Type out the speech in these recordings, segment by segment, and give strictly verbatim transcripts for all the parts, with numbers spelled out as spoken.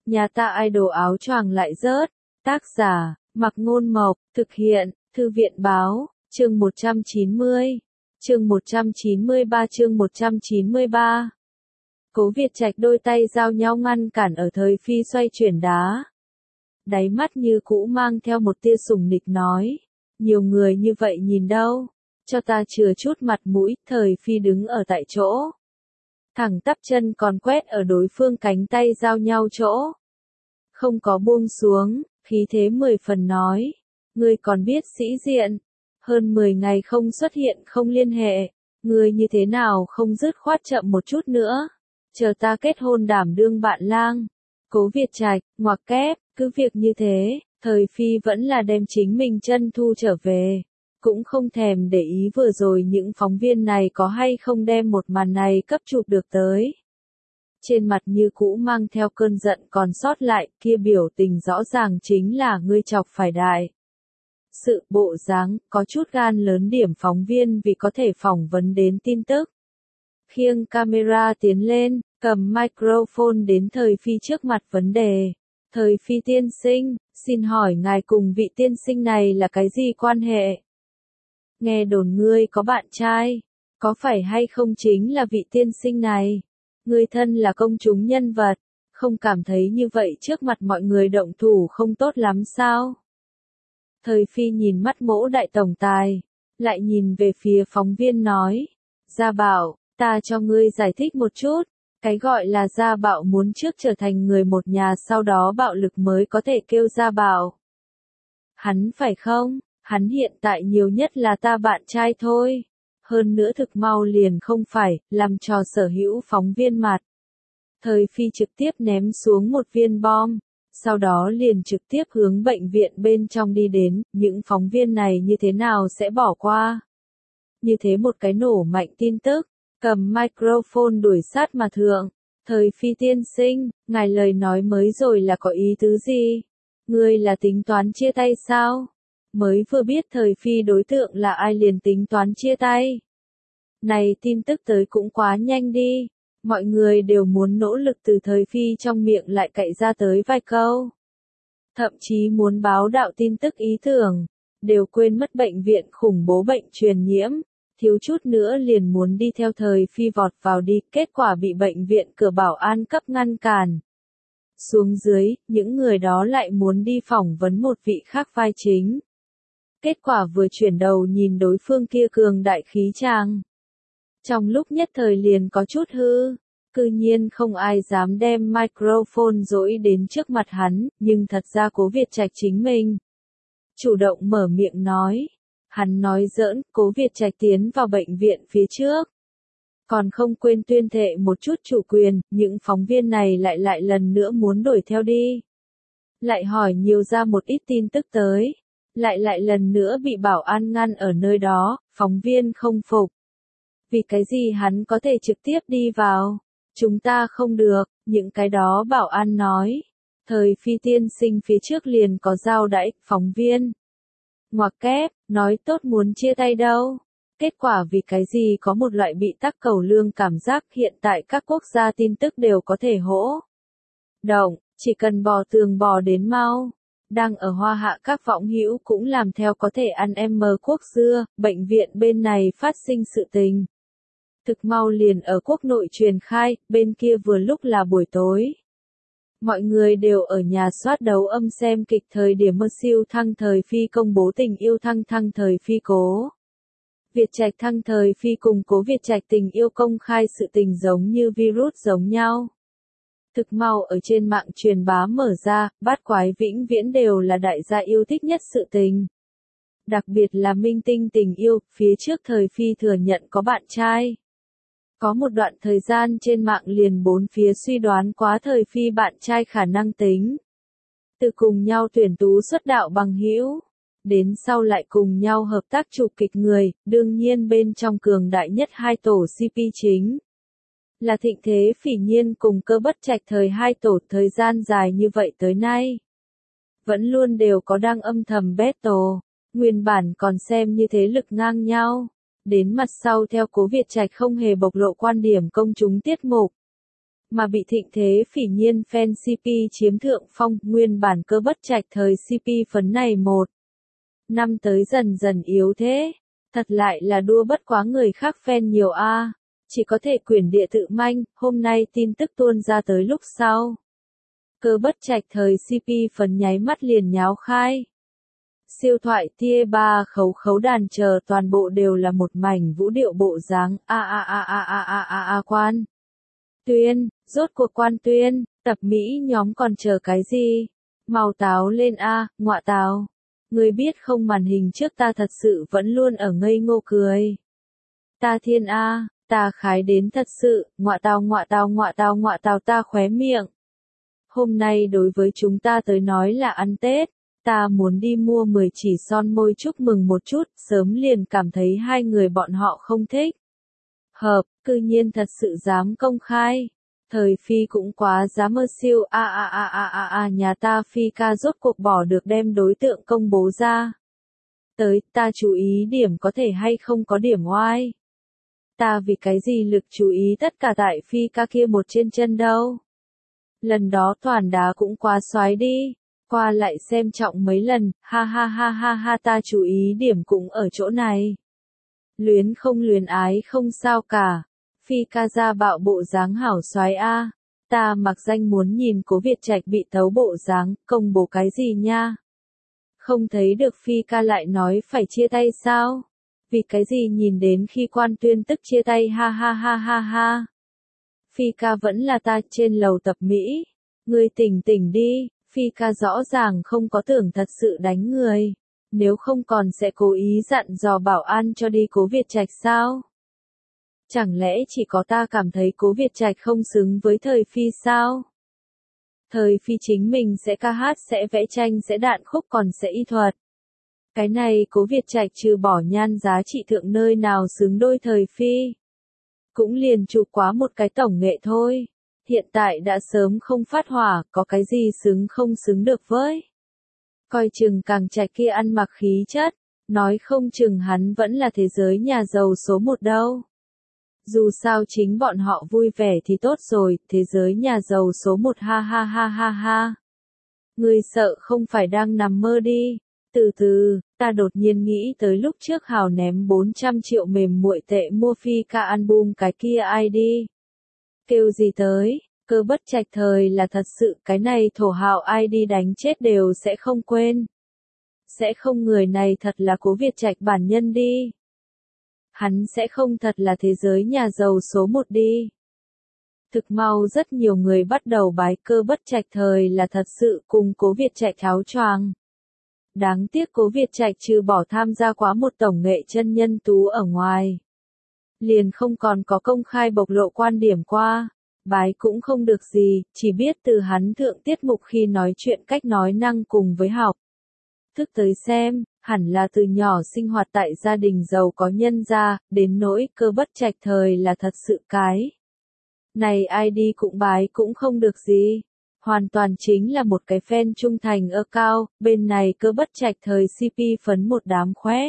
Nhà ta idol áo choàng lại rớt. Tác giả, Mặc Ngôn Mộc, thực hiện, Thư viện Báo, chương một trăm chín mươi. Chương một trăm chín mươi ba chương một trăm chín mươi ba. Cố Việt Trạch đôi tay giao nhau ngăn cản ở thời phi xoay chuyển đá. Đáy mắt như cũ mang theo một tia sủng nịch nói. Nhiều người như vậy nhìn đâu. Cho ta chừa chút mặt mũi, thời phi đứng ở tại chỗ. Thẳng tắp chân còn quét ở đối phương cánh tay giao nhau chỗ. Không có buông xuống, khí thế mười phần nói. Ngươi còn biết sĩ diện. Hơn mười ngày không xuất hiện không liên hệ. Ngươi như thế nào không dứt khoát chậm một chút nữa. Chờ ta kết hôn đảm đương bạn lang. Cố Việt Trạch, ngoặc kép, cứ việc như thế, thời phi vẫn là đem chính mình chân thu trở về. Cũng không thèm để ý vừa rồi những phóng viên này có hay không đem một màn này cấp chụp được tới. Trên mặt như cũ mang theo cơn giận còn sót lại, kia biểu tình rõ ràng chính là ngươi chọc phải đại. Sự bộ dáng, có chút gan lớn điểm phóng viên vì có thể phỏng vấn đến tin tức. Khiêng camera tiến lên, cầm microphone đến thời phi trước mặt vấn đề. Thời phi tiên sinh, xin hỏi ngài cùng vị tiên sinh này là cái gì quan hệ? Nghe đồn ngươi có bạn trai, có phải hay không chính là vị tiên sinh này? Ngươi thân là công chúng nhân vật, không cảm thấy như vậy trước mặt mọi người động thủ không tốt lắm sao? Thời phi nhìn mắt Mỗ đại tổng tài, lại nhìn về phía phóng viên nói. Gia Bảo, ta cho ngươi giải thích một chút. Cái gọi là Gia Bảo muốn trước trở thành người một nhà sau đó bạo lực mới có thể kêu Gia Bảo. Hắn phải không? Hắn hiện tại nhiều nhất là ta bạn trai thôi. Hơn nữa thực mau liền không phải, làm trò sở hữu phóng viên mặt. Thời phi trực tiếp ném xuống một viên bom, sau đó liền trực tiếp hướng bệnh viện bên trong đi đến, những phóng viên này như thế nào sẽ bỏ qua. Như thế một cái nổ mạnh tin tức, cầm microphone đuổi sát mà thượng. Thời phi tiên sinh, ngài lời nói mới rồi là có ý tứ gì? Ngươi là tính toán chia tay sao? Mới vừa biết thời phi đối tượng là ai liền tính toán chia tay. Này tin tức tới cũng quá nhanh đi. Mọi người đều muốn nỗ lực từ thời phi trong miệng lại cậy ra tới vài câu. Thậm chí muốn báo đạo tin tức ý tưởng. Đều quên mất bệnh viện khủng bố bệnh truyền nhiễm. Thiếu chút nữa liền muốn đi theo thời phi vọt vào đi. Kết quả bị bệnh viện cửa bảo an cấp ngăn cản. Xuống dưới, những người đó lại muốn đi phỏng vấn một vị khác vai chính. Kết quả vừa chuyển đầu nhìn đối phương kia cường đại khí tràng. Trong lúc nhất thời liền có chút hư, cư nhiên không ai dám đem microphone dỗi đến trước mặt hắn, nhưng thật ra Cố Việt Trạch chính mình. Chủ động mở miệng nói, hắn nói giỡn, Cố Việt Trạch tiến vào bệnh viện phía trước. Còn không quên tuyên thệ một chút chủ quyền, những phóng viên này lại lại lần nữa muốn đuổi theo đi. Lại hỏi nhiều ra một ít tin tức tới. Lại lại lần nữa bị bảo an ngăn ở nơi đó, phóng viên không phục. Vì cái gì hắn có thể trực tiếp đi vào? Chúng ta không được, những cái đó bảo an nói. Thời phi tiên sinh phía trước liền có giao đãi, phóng viên. Ngoặc kép, nói tốt muốn chia tay đâu. Kết quả vì cái gì có một loại bị tắc cầu lương cảm giác hiện tại các quốc gia tin tức đều có thể hỗ động, chỉ cần bò tường bò đến mau. Đang ở Hoa Hạ các võng hữu cũng làm theo có thể ăn em mờ quốc dưa, bệnh viện bên này phát sinh sự tình. Thực mau liền ở quốc nội truyền khai, bên kia vừa lúc là buổi tối. Mọi người đều ở nhà soát đấu âm xem kịch thời điểm mơ siêu thăng thời phi công bố tình yêu thăng thăng thời phi Cố. Việt Trạch thăng thời phi cùng Cố Việt Trạch tình yêu công khai sự tình giống như virus giống nhau. Thực mau ở trên mạng truyền bá mở ra, bát quái vĩnh viễn đều là đại gia yêu thích nhất sự tình. Đặc biệt là minh tinh tình yêu, phía trước thời phi thừa nhận có bạn trai. Có một đoạn thời gian trên mạng liền bốn phía suy đoán quá thời phi bạn trai khả năng tính. Từ cùng nhau tuyển tú xuất đạo bằng hữu, đến sau lại cùng nhau hợp tác chụp kịch người, đương nhiên bên trong cường đại nhất hai tổ xê pê chính. Là Thịnh Thế Phỉ Nhiên cùng Cơ Bất Trạch thời hai tổ thời gian dài như vậy tới nay. Vẫn luôn đều có đang âm thầm battle, nguyên bản còn xem như thế lực ngang nhau. Đến mặt sau theo Cố Việt Trạch không hề bộc lộ quan điểm công chúng tiết mục. mà bị Thịnh Thế Phỉ Nhiên fan xê pê chiếm thượng phong, nguyên bản Cơ Bất Trạch thời xê pê phấn này một năm tới dần dần yếu thế. Thật lại là đua bất quá người khác fan nhiều a. Chỉ có thể quyển địa tự manh, hôm nay tin tức tuôn ra tới lúc sau. Cơ Bất Trạch thời xê pê phấn nháy mắt liền nháo khai. Siêu thoại tia ba khấu khấu đàn chờ toàn bộ đều là một mảnh vũ điệu bộ dáng a a a a a a a a quan. Tuyên, rốt cuộc quan tuyên, tập Mỹ nhóm còn chờ cái gì? Mau táo lên a, ngọa táo. Người biết không màn hình trước ta thật sự vẫn luôn ở ngây ngô cười. Ta thiên a, ta khái đến thật sự, ngọa táo ngọa táo ngọa táo ngọa táo ta khóe miệng. Hôm nay đối với chúng ta tới nói là ăn Tết, ta muốn đi mua mười chỉ son môi chúc mừng một chút, sớm liền cảm thấy hai người bọn họ không thích. Hợp, cư nhiên thật sự dám công khai. Thời Phi cũng quá dám mơ siêu a a a a a a nhà ta Phi ca rốt cuộc bỏ được đem đối tượng công bố ra. Tới, ta chú ý điểm có thể hay không có điểm oai. Ta vì cái gì lực chú ý tất cả tại Phi ca kia một trên chân đâu. Lần đó toàn đá cũng quá xoái đi. Qua lại xem trọng mấy lần, ha ha ha ha ha ta chú ý điểm cũng ở chỗ này. Luyến không luyến ái không sao cả. Phi ca ra bạo bộ dáng hảo xoái a. Ta mặc danh muốn nhìn Cố Việt Trạch bị tấu bộ dáng, công bố cái gì nha. Không thấy được Phi ca lại nói phải chia tay sao? Vì cái gì nhìn đến khi quan tuyên tức chia tay ha ha ha ha ha. Phi ca vẫn là ta trên lầu tập Mỹ. Ngươi tỉnh tỉnh đi, Phi ca rõ ràng không có tưởng thật sự đánh người. Nếu không còn sẽ cố ý dặn dò bảo an cho đi Cố Việt Trạch sao? Chẳng lẽ chỉ có ta cảm thấy Cố Việt Trạch không xứng với Thời Phi sao? Thời Phi chính mình sẽ ca hát sẽ vẽ tranh sẽ đạn khúc còn sẽ y thuật. Cái này Cố Việt Trạch trừ bỏ nhan giá trị thượng nơi nào xứng đôi Thời Phi. Cũng liền chụp quá một cái tổng nghệ thôi. Hiện tại đã sớm không phát hỏa, có cái gì xứng không xứng được với. Coi chừng càng Trạch kia ăn mặc khí chất, nói không chừng hắn vẫn là thế giới nhà giàu số một đâu. Dù sao chính bọn họ vui vẻ thì tốt rồi, thế giới nhà giàu số một ha ha ha ha ha. Ngươi sợ không phải đang nằm mơ đi. Từ từ, ta đột nhiên nghĩ tới lúc trước Hào ném bốn trăm triệu mềm muội tệ mua Phi ca album cái kia ai đi. Kêu gì tới, Cơ Bất Trạch thời là thật sự cái này thổ hào ai đi đánh chết đều sẽ không quên. Sẽ không người này thật là Cố Việt Trạch bản nhân đi. Hắn sẽ không thật là thế giới nhà giàu số một đi. Thực mau rất nhiều người bắt đầu bái Cơ Bất Trạch thời là thật sự cùng Cố Việt Trạch áo choàng. Đáng tiếc Cố Việt Trạch trừ bỏ tham gia quá một tổng nghệ chân nhân tú ở ngoài. Liền không còn có công khai bộc lộ quan điểm qua. Bái cũng không được gì, chỉ biết từ hắn thượng tiết mục khi nói chuyện cách nói năng cùng với học. Thức tới xem, hẳn là từ nhỏ sinh hoạt tại gia đình giàu có nhân gia, đến nỗi Cơ Bất Trạch thời là thật sự cái. Này ai đi cũng bái cũng không được gì. Hoàn toàn chính là một cái fan trung thành ơ cao, bên này Cơ Bất Trạch thời xê pê phấn một đám khóe.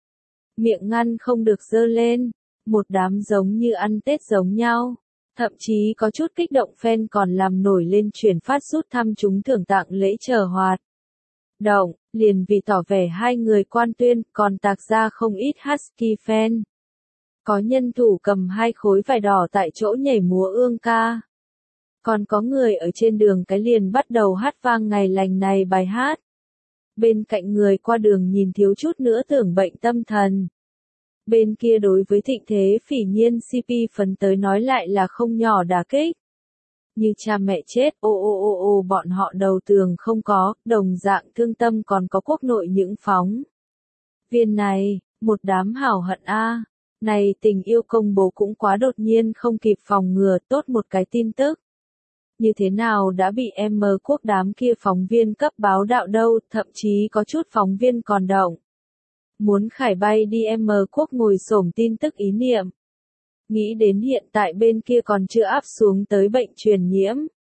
Miệng ngăn không được dơ lên, một đám giống như ăn Tết giống nhau. Thậm chí có chút kích động fan còn làm nổi lên chuyển phát rút thăm chúng thưởng tặng lễ chờ hoạt. Động, liền vì tỏ vẻ hai người quan tuyên, còn tạc ra không ít Husky fan. Có nhân thủ cầm hai khối vải đỏ tại chỗ nhảy múa ương ca. Còn có người ở trên đường cái liền bắt đầu hát vang ngày lành này bài hát. Bên cạnh người qua đường nhìn thiếu chút nữa tưởng bệnh tâm thần. Bên kia đối với Thịnh Thế Phỉ Nhiên xê pê phấn tới nói lại là không nhỏ đả kích. Như cha mẹ chết, ô ô ô ô bọn họ đầu tường không có, đồng dạng thương tâm còn có quốc nội những phóng. Viên này, một đám hảo hận a. Này tình yêu công bố cũng quá đột nhiên không kịp phòng ngừa, tốt một cái tin tức. Như thế nào đã bị em mờ quốc đám kia phóng viên cấp báo đạo đâu, thậm chí có chút phóng viên còn động. Muốn khải bay đi em mờ quốc ngồi xổm tin tức ý niệm. Nghĩ đến hiện tại bên kia còn chưa áp xuống tới bệnh truyền nhiễm.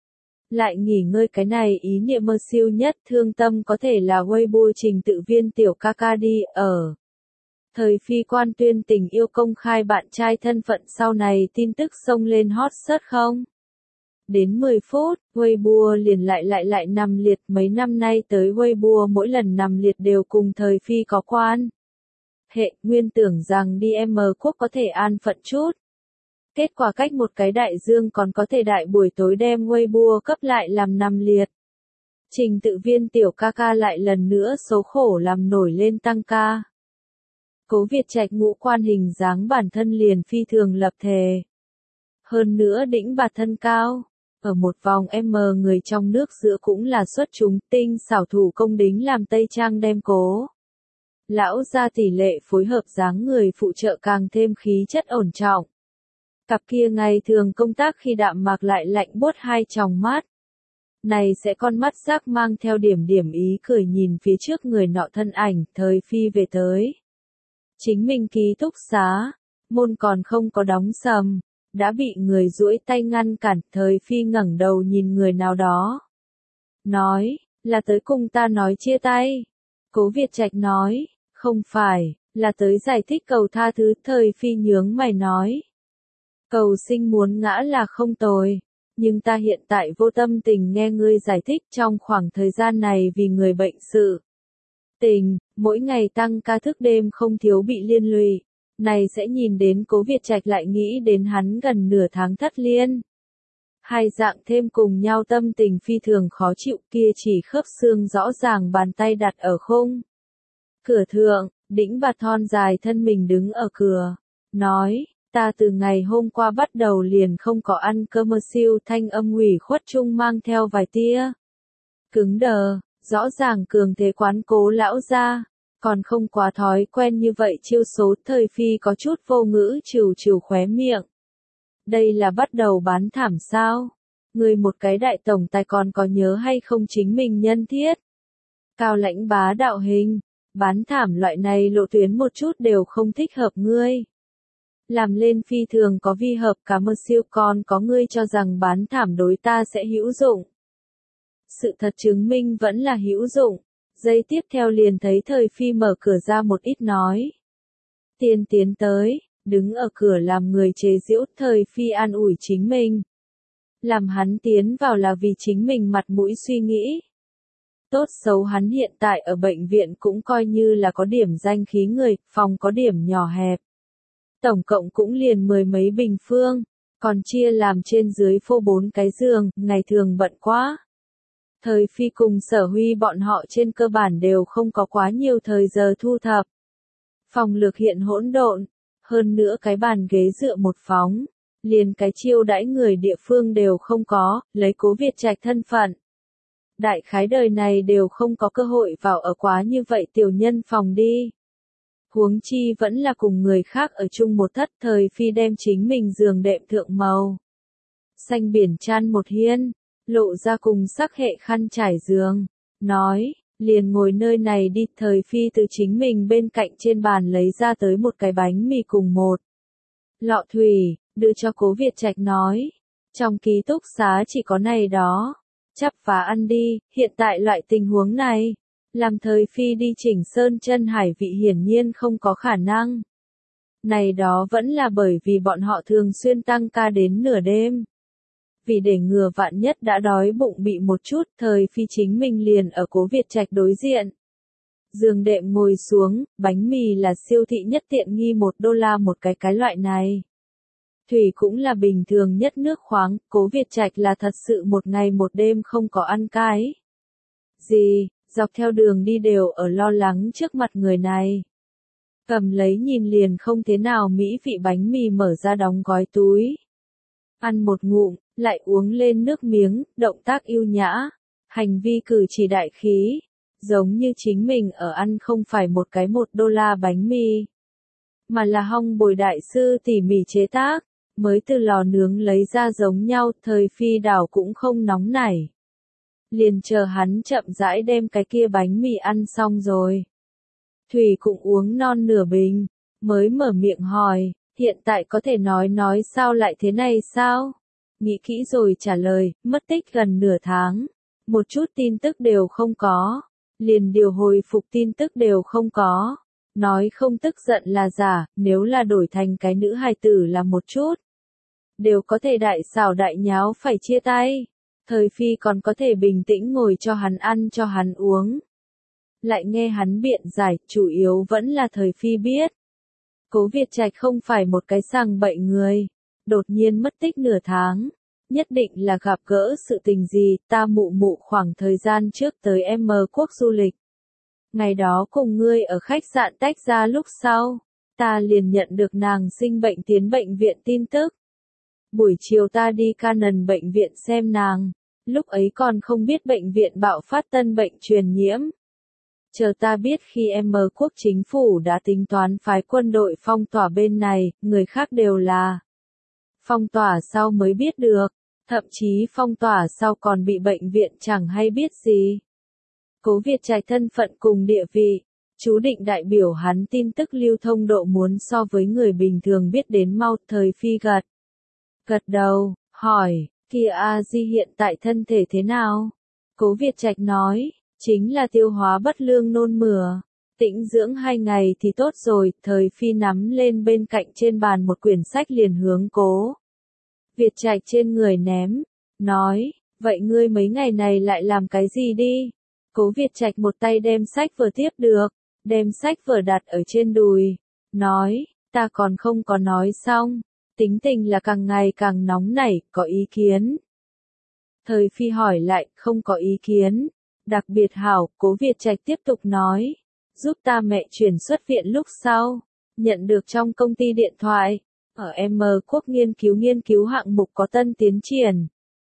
Lại nghỉ ngơi cái này ý niệm mơ siêu nhất thương tâm có thể là Weibo trình tự viên tiểu ca ca đi ở. Thời Phi quan tuyên tình yêu công khai bạn trai thân phận sau này tin tức xông lên hot search không? Đến mười phút, Weibo liền lại lại lại nằm liệt. Mấy năm nay tới Weibo mỗi lần nằm liệt đều cùng thời phi có quan hệ, nguyên tưởng rằng đi M quốc có thể an phận chút. Kết quả cách một cái đại dương còn có thể đại buổi tối đem Weibo cấp lại làm nằm liệt. Trình tự viên tiểu ca ca lại lần nữa số khổ làm nổi lên tăng ca. Cố Việt Trạch ngũ quan hình dáng bản thân liền phi thường lập thể. Hơn nữa đĩnh bạt thân cao. Ở một vòng M người trong nước giữa cũng là xuất chúng tinh xảo thủ công đính làm tây trang đem cố. Lão ra tỷ lệ phối hợp dáng người phụ trợ càng thêm khí chất ổn trọng. Cặp kia ngày thường công tác khi đạm mạc lại lạnh buốt hai tròng mắt. Này sẽ con mắt sắc mang theo điểm điểm ý cười nhìn phía trước người nọ thân ảnh, thời phi về tới. Chính mình ký túc xá, môn còn không có đóng sầm, đã bị người duỗi tay ngăn cản, thời phi ngẩng đầu nhìn người nào đó. Nói, là tới cùng ta nói chia tay. Cố Việt Trạch nói, không phải, là tới giải thích cầu tha thứ, thời phi nhướng mày nói. Cầu sinh muốn ngã là không tồi, nhưng ta hiện tại vô tâm tình nghe ngươi giải thích trong khoảng thời gian này vì người bệnh sự. Tình, mỗi ngày tăng ca thức đêm không thiếu bị liên lụy, này sẽ nhìn đến Cố Việt Trạch lại nghĩ đến hắn gần nửa tháng thất liên. Hai dạng thêm cùng nhau tâm tình phi thường khó chịu kia chỉ khớp xương rõ ràng bàn tay đặt ở khung. Cửa thượng, đĩnh bạt thon dài thân mình đứng ở cửa, nói. Ta từ ngày hôm qua bắt đầu liền không có ăn cơm siêu thanh âm ủy khuất chung mang theo vài tia. Cứng đờ, rõ ràng cường thế quán Cố lão ra, còn không quá thói quen như vậy chiêu số thời phi có chút vô ngữ trừ trừ khóe miệng. Đây là bắt đầu bán thảm sao? Người một cái đại tổng tài còn có nhớ hay không chính mình nhân thiết? Cao lãnh bá đạo hình, bán thảm loại này lộ tuyến một chút đều không thích hợp ngươi. Làm lên phi thường có vi hợp cả mơ siêu còn có ngươi cho rằng bán thảm đối ta sẽ hữu dụng. Sự thật chứng minh vẫn là hữu dụng. Giây tiếp theo liền thấy thời phi mở cửa ra một ít nói. Tiên tiến tới, đứng ở cửa làm người chế giễu, thời phi an ủi chính mình. Làm hắn tiến vào là vì chính mình mặt mũi suy nghĩ. Tốt xấu hắn hiện tại ở bệnh viện cũng coi như là có điểm danh khí người, phòng có điểm nhỏ hẹp. Tổng cộng cũng liền mười mấy bình phương, còn chia làm trên dưới phô bốn cái giường, ngày thường bận quá. Thời phi cùng Sở Huy bọn họ trên cơ bản đều không có quá nhiều thời giờ thu thập. Phòng lược hiện hỗn độn, hơn nữa cái bàn ghế dựa một phóng, liền cái chiêu đãi người địa phương đều không có, lấy Cố Việt Trạch thân phận. Đại khái đời này đều không có cơ hội vào ở quá như vậy tiểu nhân phòng đi. Huống chi vẫn là cùng người khác ở chung một thất, thời phi đem chính mình giường đệm thượng màu. Xanh biển chan một hiên, lộ ra cùng sắc hệ khăn trải giường, nói, liền ngồi nơi này đi, thời phi từ chính mình bên cạnh trên bàn lấy ra tới một cái bánh mì cùng một lọ thủy, đưa cho Cố Việt Trạch nói, trong ký túc xá chỉ có này đó, chắp phá ăn đi, hiện tại loại tình huống này. Làm thời phi đi chỉnh sơn chân hải vị hiển nhiên không có khả năng. Này đó vẫn là bởi vì bọn họ thường xuyên tăng ca đến nửa đêm. Vì để ngừa vạn nhất đã đói bụng bị một chút, thời phi chính mình liền ở Cố Việt Trạch đối diện. Giường đệm ngồi xuống, bánh mì là siêu thị nhất tiện nghi một đô la một cái cái loại này. Thủy cũng là bình thường nhất nước khoáng, Cố Việt Trạch là thật sự một ngày một đêm không có ăn cái. Gì? Dọc theo đường đi đều ở lo lắng trước mặt người này. Cầm lấy nhìn liền không thế nào mỹ vị bánh mì mở ra đóng gói túi. Ăn một ngụm, lại uống lên nước miếng, động tác yêu nhã. Hành vi cử chỉ đại khí. Giống như chính mình ở ăn không phải một cái một đô la bánh mì. Mà là hong bồi đại sư tỉ mỉ chế tác. Mới từ lò nướng lấy ra giống nhau, thời phi đảo cũng không nóng nảy. Liền chờ hắn chậm rãi đem cái kia bánh mì ăn xong rồi. Thủy cũng uống non nửa bình, mới mở miệng hỏi, hiện tại có thể nói nói sao lại thế này sao? Nghĩ kỹ rồi trả lời, mất tích gần nửa tháng, một chút tin tức đều không có, liền điều hồi phục tin tức đều không có. Nói không tức giận là giả, nếu là đổi thành cái nữ hài tử là một chút. đều có thể đại xảo đại nháo phải chia tay. Thời Phi còn có thể bình tĩnh ngồi cho hắn ăn cho hắn uống. Lại nghe hắn biện giải, chủ yếu vẫn là Thời Phi biết. Cố Việt Trạch không phải một cái sằng bậy người. Đột nhiên mất tích nửa tháng. Nhất định là gặp gỡ sự tình gì, ta mụ mụ khoảng thời gian trước tới M quốc du lịch. Ngày đó cùng ngươi ở khách sạn tách ra lúc sau, ta liền nhận được nàng sinh bệnh tiến bệnh viện tin tức. Buổi chiều ta đi Canon bệnh viện xem nàng, lúc ấy còn không biết bệnh viện bạo phát tân bệnh truyền nhiễm. Chờ ta biết khi M quốc chính phủ đã tính toán phái quân đội phong tỏa bên này, người khác đều là phong tỏa sau mới biết được, thậm chí phong tỏa sau còn bị bệnh viện chẳng hay biết gì. Cố Việt Trạch thân phận cùng địa vị, chú định đại biểu hắn tin tức lưu thông độ muốn so với người bình thường biết đến mau. Thời Phi gật gật đầu, hỏi, kia A Di hiện tại thân thể thế nào? Cố Việt Trạch nói, chính là tiêu hóa bất lương nôn mửa, tĩnh dưỡng hai ngày thì tốt rồi. Thời Phi nắm lên bên cạnh trên bàn một quyển sách liền hướng Cố Việt Trạch trên người ném, nói, vậy ngươi mấy ngày này lại làm cái gì đi? Cố Việt Trạch một tay đem sách vở tiếp được, đem sách vở đặt ở trên đùi, nói, ta còn không có nói xong, tính tình là càng ngày càng nóng nảy, có ý kiến. Thời Phi hỏi lại, không có ý kiến, đặc biệt hảo. Cố Việt Trạch tiếp tục nói, giúp ta mẹ chuyển xuất viện lúc sau, nhận được trong công ty điện thoại, ở M quốc nghiên cứu nghiên cứu hạng mục có tân tiến triển.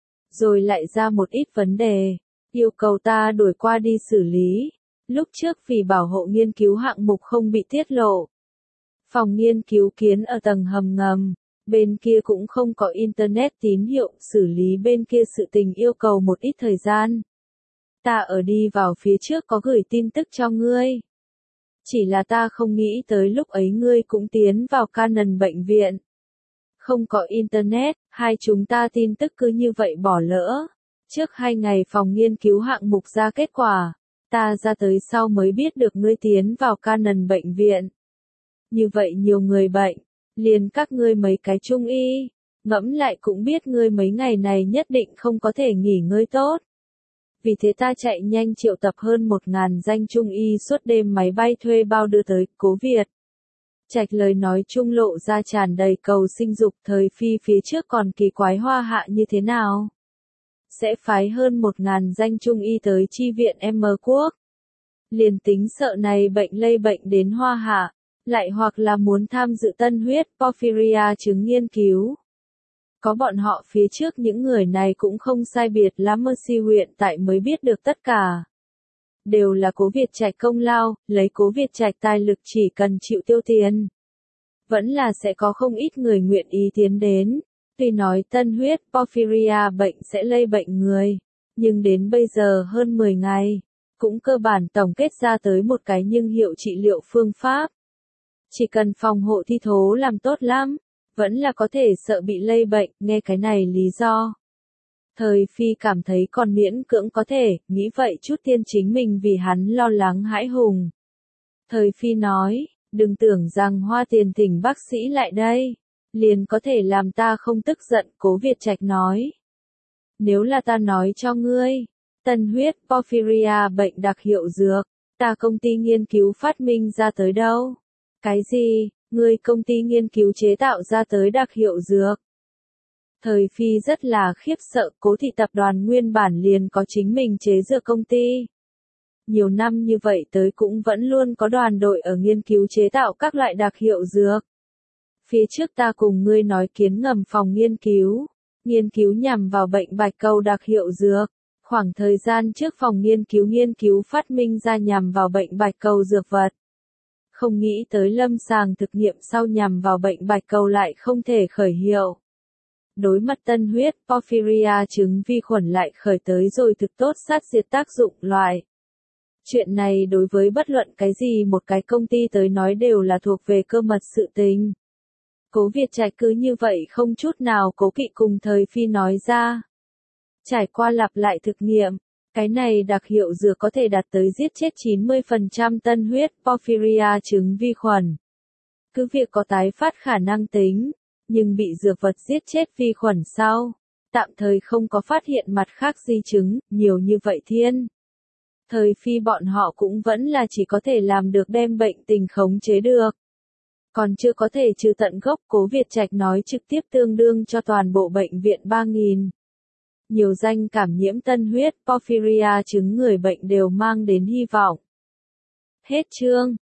Rồi lại ra một ít vấn đề, yêu cầu ta đổi qua đi xử lý. Lúc trước vì bảo hộ nghiên cứu hạng mục không bị tiết lộ, phòng nghiên cứu kiến ở tầng hầm ngầm, bên kia cũng không có internet tín hiệu, xử lý bên kia sự tình yêu cầu một ít thời gian. Ta ở đi vào phía trước có gửi tin tức cho ngươi. Chỉ là ta không nghĩ tới lúc ấy ngươi cũng tiến vào Canon bệnh viện. Không có internet, hai chúng ta tin tức cứ như vậy bỏ lỡ. Trước hai ngày phòng nghiên cứu hạng mục ra kết quả, ta ra tới sau mới biết được ngươi tiến vào Canon bệnh viện. Như vậy nhiều người bệnh, liền các ngươi mấy cái trung y, ngẫm lại cũng biết ngươi mấy ngày này nhất định không có thể nghỉ ngơi tốt. Vì thế ta chạy nhanh triệu tập hơn một ngàn danh trung y suốt đêm máy bay thuê bao đưa tới. Cố Việt Trạch lời nói trung lộ ra tràn đầy cầu sinh dục. Thời Phi phía trước còn kỳ quái Hoa Hạ như thế nào? Sẽ phái hơn một ngàn danh trung y tới chi viện M quốc. Liền tính sợ này bệnh lây bệnh đến Hoa Hạ, lại hoặc là muốn tham dự tân huyết porphyria chứng nghiên cứu. Có bọn họ phía trước những người này cũng không sai biệt lắm, Mercy huyện tại mới biết được tất cả. Đều là Cố Việt Trạch công lao, lấy Cố Việt Trạch tài lực chỉ cần chịu tiêu tiền. Vẫn là sẽ có không ít người nguyện ý tiến đến. Tuy nói tân huyết porphyria bệnh sẽ lây bệnh người, nhưng đến bây giờ hơn mười ngày, cũng cơ bản tổng kết ra tới một cái nhưng hiệu trị liệu phương pháp. Chỉ cần phòng hộ thi thố làm tốt lắm, vẫn là có thể sợ bị lây bệnh. Nghe cái này lý do, Thời Phi cảm thấy còn miễn cưỡng có thể, nghĩ vậy chút tiên chính mình vì hắn lo lắng hãi hùng. Thời Phi nói, đừng tưởng rằng hoa tiền thỉnh bác sĩ lại đây, liền có thể làm ta không tức giận. Cố Việt Trạch nói, nếu là ta nói cho ngươi, tân huyết porphyria bệnh đặc hiệu dược, ta công ty nghiên cứu phát minh ra tới đâu? Cái gì? Ngươi công ty nghiên cứu chế tạo ra tới đặc hiệu dược? Thời Phi rất là khiếp sợ. Cố thị tập đoàn nguyên bản liền có chính mình chế dược công ty. Nhiều năm như vậy tới cũng vẫn luôn có đoàn đội ở nghiên cứu chế tạo các loại đặc hiệu dược. Phía trước ta cùng ngươi nói kiến ngầm phòng nghiên cứu, nghiên cứu nhằm vào bệnh bạch cầu đặc hiệu dược. Khoảng thời gian trước phòng nghiên cứu nghiên cứu phát minh ra nhằm vào bệnh bạch cầu dược vật. Không nghĩ tới lâm sàng thực nghiệm sau nhằm vào bệnh bạch cầu lại không thể khởi hiệu. Đối mặt tân huyết porphyria chứng vi khuẩn lại khởi tới rồi thực tốt sát diệt tác dụng loại. Chuyện này đối với bất luận cái gì một cái công ty tới nói đều là thuộc về cơ mật sự tình. Cố Việt Trạch cứ như vậy không chút nào cố kỵ cùng Thời Phi nói ra. Trải qua lặp lại thực nghiệm, cái này đặc hiệu dược có thể đạt tới giết chết chín mươi phần trăm tân huyết porphyria chứng vi khuẩn. Cứ việc có tái phát khả năng tính, nhưng bị dược vật giết chết vi khuẩn sau. Tạm thời không có phát hiện mặt khác di chứng, nhiều như vậy thiên. Thời phi bọn họ cũng vẫn là chỉ có thể làm được đem bệnh tình khống chế được. Còn chưa có thể trừ tận gốc, Cố Việt Trạch nói trực tiếp tương đương cho toàn bộ bệnh viện ba nghìn. Nhiều danh cảm nhiễm tân huyết, porphyria chứng người bệnh đều mang đến hy vọng. Hết chương.